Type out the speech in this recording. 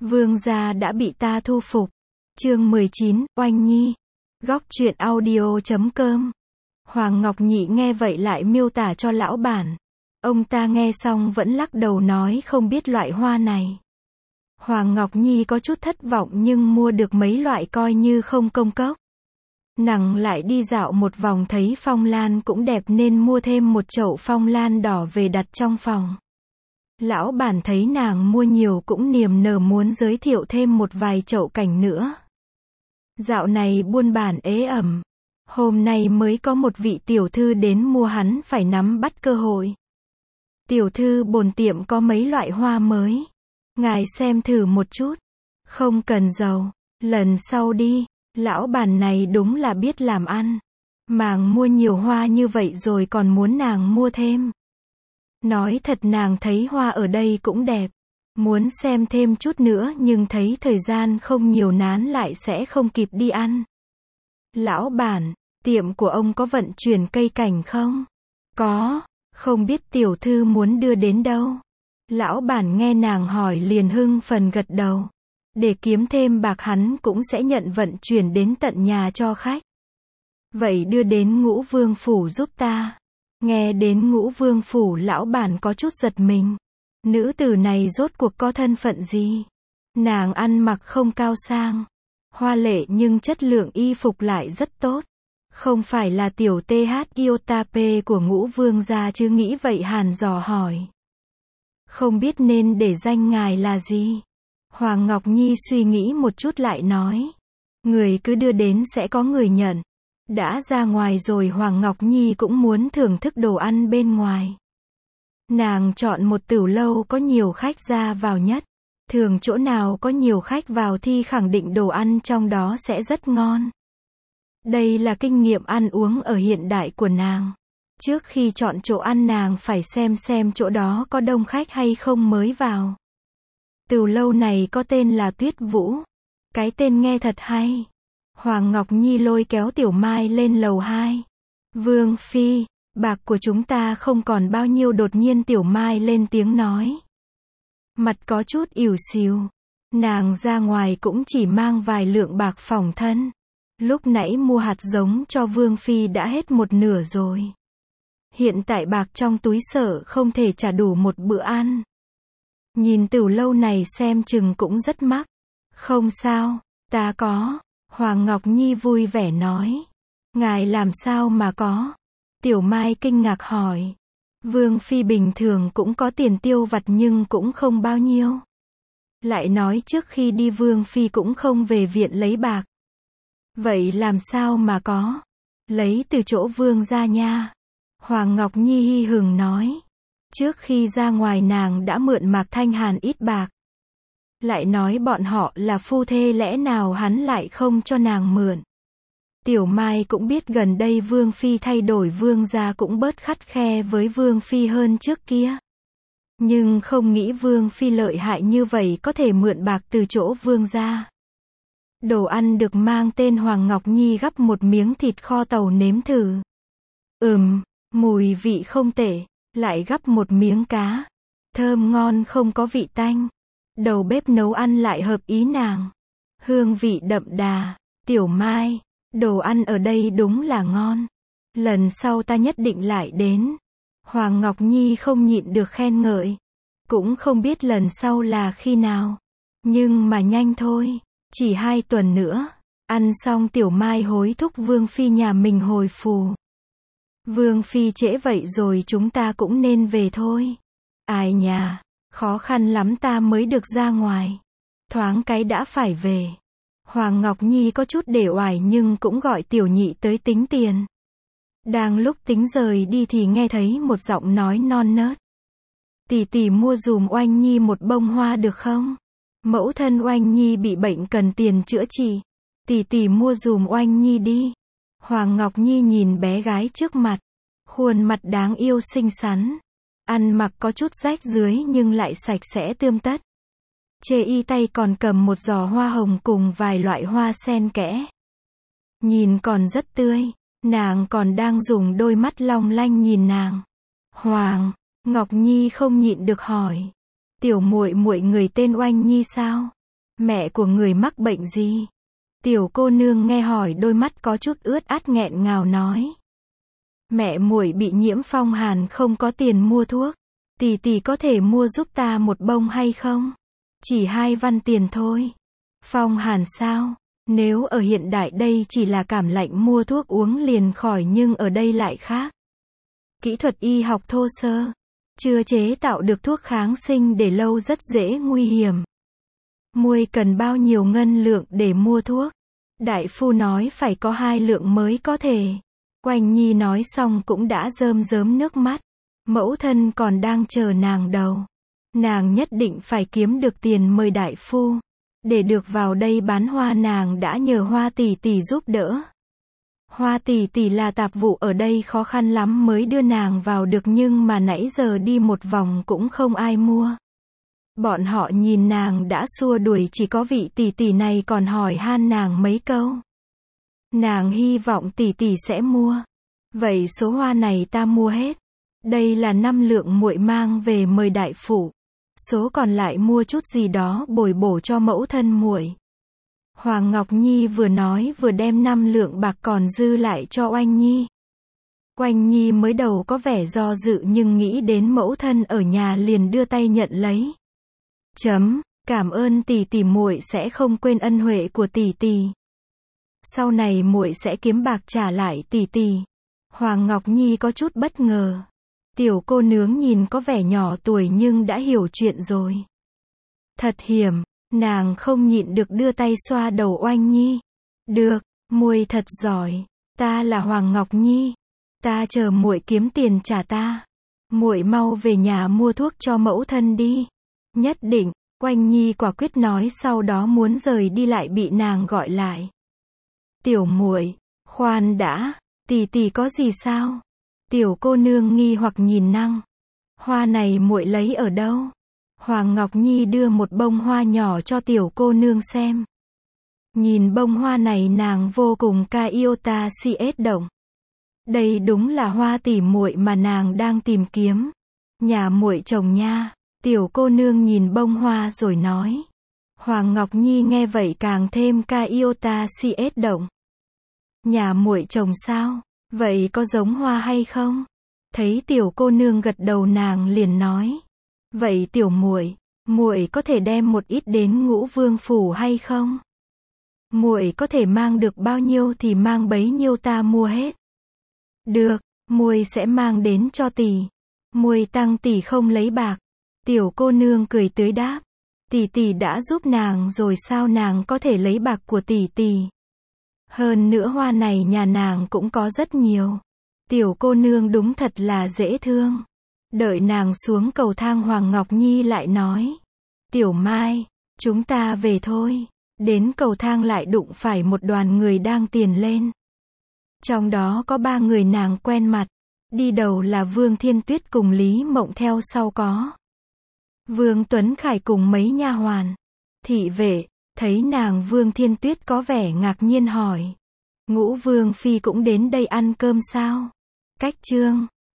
Vương gia đã bị ta thu phục. Chương 19, Oanh Nhi. Góc truyện audio.com. Hoàng Ngọc Nhị nghe vậy lại miêu tả cho lão bản. Ông ta nghe xong vẫn lắc đầu nói không biết loại hoa này. Hoàng Ngọc Nhi có chút thất vọng nhưng mua được mấy loại coi như không công cốc. Nàng lại đi dạo một vòng thấy phong lan cũng đẹp nên mua thêm một chậu phong lan đỏ về đặt trong phòng. Lão bản thấy nàng mua nhiều cũng niềm nở muốn giới thiệu thêm một vài chậu cảnh nữa. Dạo này buôn bản ế ẩm. Hôm nay mới có một vị tiểu thư đến mua, hắn phải nắm bắt cơ hội. Tiểu thư, bổn tiệm có mấy loại hoa mới. Ngài xem thử một chút. Không cần dầu. Lần sau đi. Lão bản này đúng là biết làm ăn. Nàng mua nhiều hoa như vậy rồi còn muốn nàng mua thêm. Nói thật nàng thấy hoa ở đây cũng đẹp. Muốn xem thêm chút nữa nhưng thấy thời gian không nhiều nán lại sẽ không kịp đi ăn. Lão bản, tiệm của ông có vận chuyển cây cảnh không? Có, không biết tiểu thư muốn đưa đến đâu? Lão bản nghe nàng hỏi liền hưng phần gật đầu. Để kiếm thêm bạc hắn cũng sẽ nhận vận chuyển đến tận nhà cho khách. Vậy đưa đến Ngũ Vương Phủ giúp ta. Nghe đến Ngũ Vương Phủ lão bản có chút giật mình. Nữ tử này rốt cuộc có thân phận gì? Nàng ăn mặc không cao sang, hoa lệ nhưng chất lượng y phục lại rất tốt. Không phải là tiểu TH Iotape của Ngũ Vương gia chứ? Nghĩ vậy hàn dò hỏi. Không biết nên để danh ngài là gì? Hoàng Ngọc Nhi suy nghĩ một chút lại nói. Người cứ đưa đến sẽ có người nhận. Đã ra ngoài rồi Hoàng Ngọc Nhi cũng muốn thưởng thức đồ ăn bên ngoài. Nàng chọn một tửu lâu có nhiều khách ra vào nhất. Thường chỗ nào có nhiều khách vào thì khẳng định đồ ăn trong đó sẽ rất ngon. Đây là kinh nghiệm ăn uống ở hiện đại của nàng. Trước khi chọn chỗ ăn nàng phải xem chỗ đó có đông khách hay không mới vào. Tửu lâu này có tên là Tuyết Vũ. Cái tên nghe thật hay. Hoàng Ngọc Nhi lôi kéo Tiểu Mai lên lầu 2. Vương Phi, bạc của chúng ta không còn bao nhiêu, đột nhiên Tiểu Mai lên tiếng nói. Mặt có chút ỉu xìu. Nàng ra ngoài cũng chỉ mang vài lượng bạc phòng thân. Lúc nãy mua hạt giống cho Vương Phi đã hết một nửa rồi. Hiện tại bạc trong túi sợ không thể trả đủ một bữa ăn. Nhìn tửu lâu này xem chừng cũng rất mắc. Không sao, ta có. Hoàng Ngọc Nhi vui vẻ nói. Ngài làm sao mà có? Tiểu Mai kinh ngạc hỏi. Vương Phi bình thường cũng có tiền tiêu vặt nhưng cũng không bao nhiêu. Lại nói trước khi đi Vương Phi cũng không về viện lấy bạc. Vậy làm sao mà có? Lấy từ chỗ Vương gia nha. Hoàng Ngọc Nhi hi hửng nói. Trước khi ra ngoài nàng đã mượn Mạc Thanh Hàn ít bạc. Lại nói bọn họ là phu thê lẽ nào hắn lại không cho nàng mượn. Tiểu Mai cũng biết gần đây Vương Phi thay đổi, Vương gia cũng bớt khắt khe với Vương Phi hơn trước kia. Nhưng không nghĩ Vương Phi lợi hại như vậy có thể mượn bạc từ chỗ Vương gia. Đồ ăn được mang tên Hoàng Ngọc Nhi gắp một miếng thịt kho tàu nếm thử. Mùi vị không tệ. Lại gắp một miếng cá. Thơm ngon không có vị tanh. Đầu bếp nấu ăn lại hợp ý nàng. Hương vị đậm đà. Tiểu Mai, đồ ăn ở đây đúng là ngon. Lần sau ta nhất định lại đến. Hoàng Ngọc Nhi không nhịn được khen ngợi. Cũng không biết lần sau là khi nào. Nhưng mà nhanh thôi. Chỉ 2 tuần nữa. Ăn xong Tiểu Mai hối thúc Vương Phi nhà mình hồi phù. Vương Phi trễ vậy rồi chúng ta cũng nên về thôi. Ai nhà, khó khăn lắm ta mới được ra ngoài. Thoáng cái đã phải về. Hoàng Ngọc Nhi có chút để oải nhưng cũng gọi Tiểu Nhị tới tính tiền. Đang lúc tính rời đi thì nghe thấy một giọng nói non nớt. Tỷ tỷ mua dùm Oanh Nhi một bông hoa được không? Mẫu thân Oanh Nhi bị bệnh cần tiền chữa trị. Tỷ tỷ mua dùm Oanh Nhi đi. Hoàng Ngọc Nhi nhìn bé gái trước mặt. Khuôn mặt đáng yêu xinh xắn. Ăn mặc có chút rách dưới nhưng lại sạch sẽ tươm tất. Chê y tay còn cầm một giò hoa hồng cùng vài loại hoa sen kẽ. Nhìn còn rất tươi. Nàng còn đang dùng đôi mắt long lanh nhìn nàng. Hoàng Ngọc Nhi không nhịn được hỏi. Tiểu muội muội người tên Oanh Nhi sao? Mẹ của người mắc bệnh gì? Tiểu cô nương nghe hỏi đôi mắt có chút ướt át nghẹn ngào nói. Mẹ muội bị nhiễm phong hàn không có tiền mua thuốc. Tỷ tỷ có thể mua giúp ta một bông hay không? Chỉ 2 văn tiền thôi. Phong hàn sao? Nếu ở hiện đại đây chỉ là cảm lạnh mua thuốc uống liền khỏi nhưng ở đây lại khác. Kỹ thuật y học thô sơ. Chưa chế tạo được thuốc kháng sinh để lâu rất dễ nguy hiểm. Muội cần bao nhiêu ngân lượng để mua thuốc? Đại phu nói phải có 2 lượng mới có thể. Oanh Nhi nói xong cũng đã rơm rớm nước mắt. Mẫu thân còn đang chờ nàng đầu. Nàng nhất định phải kiếm được tiền mời đại phu. Để được vào đây bán hoa nàng đã nhờ Hoa tỷ tỷ giúp đỡ. Hoa tỷ tỷ là tạp vụ ở đây khó khăn lắm mới đưa nàng vào được nhưng mà nãy giờ đi một vòng cũng không ai mua. Bọn họ nhìn nàng đã xua đuổi chỉ có vị tỷ tỷ này còn hỏi han nàng mấy câu. Nàng hy vọng tỷ tỷ sẽ mua. Vậy số hoa này ta mua hết. Đây là 5 lượng muội mang về mời đại phủ. Số còn lại mua chút gì đó bồi bổ cho mẫu thân muội. Hoàng Ngọc Nhi vừa nói vừa đem 5 lượng bạc còn dư lại cho Oanh Nhi. Oanh Nhi mới đầu có vẻ do dự nhưng nghĩ đến mẫu thân ở nhà liền đưa tay nhận lấy. Cảm ơn tỷ tỷ, muội sẽ không quên ân huệ của tỷ tỷ. Sau này muội sẽ kiếm bạc trả lại tỷ tỷ. Hoàng Ngọc Nhi có chút bất ngờ. Tiểu cô nương nhìn có vẻ nhỏ tuổi nhưng đã hiểu chuyện rồi. Thật hiểm, nàng không nhịn được đưa tay xoa đầu Oanh Nhi. Được, muội thật giỏi. Ta là Hoàng Ngọc Nhi. Ta chờ muội kiếm tiền trả ta. Muội mau về nhà mua thuốc cho mẫu thân đi. Nhất định, Oanh Nhi quả quyết nói, sau đó muốn rời đi lại bị nàng gọi lại. Tiểu muội, khoan đã, tỷ tỷ có gì sao? Tiểu cô nương nghi hoặc nhìn nàng. Hoa này muội lấy ở đâu? Hoàng Ngọc Nhi đưa một bông hoa nhỏ cho tiểu cô nương xem. Nhìn bông hoa này nàng vô cùng iota cs động. Đây đúng là hoa tỷ muội mà nàng đang tìm kiếm. Nhà muội trồng nha. Tiểu cô nương nhìn bông hoa rồi nói. Hoàng Ngọc Nhi nghe vậy càng thêm iota cs động. Nhà muội trồng sao? Vậy có giống hoa hay không? Thấy tiểu cô nương gật đầu nàng liền nói. Vậy tiểu muội, muội có thể đem một ít đến Ngũ Vương phủ hay không? Muội có thể mang được bao nhiêu thì mang bấy nhiêu, ta mua hết. Được, muội sẽ mang đến cho tỷ. Muội tăng tỷ không lấy bạc. Tiểu cô nương cười tươi đáp. Tỷ tỷ đã giúp nàng rồi sao nàng có thể lấy bạc của tỷ tỷ? Hơn nữa hoa này nhà nàng cũng có rất nhiều. Tiểu cô nương đúng thật là dễ thương. Đợi nàng xuống cầu thang Hoàng Ngọc Nhi lại nói. Tiểu Mai, chúng ta về thôi. Đến cầu thang lại đụng phải một đoàn người đang tiền lên. Trong đó có 3 người nàng quen mặt. Đi đầu là Vương Thiên Tuyết cùng Lý Mộng, theo sau có Vương Tuấn Khải cùng mấy nha hoàn. Thị vệ, thấy nàng Vương Thiên Tuyết có vẻ ngạc nhiên hỏi. Ngũ Vương Phi cũng đến đây ăn cơm sao? Cách Trương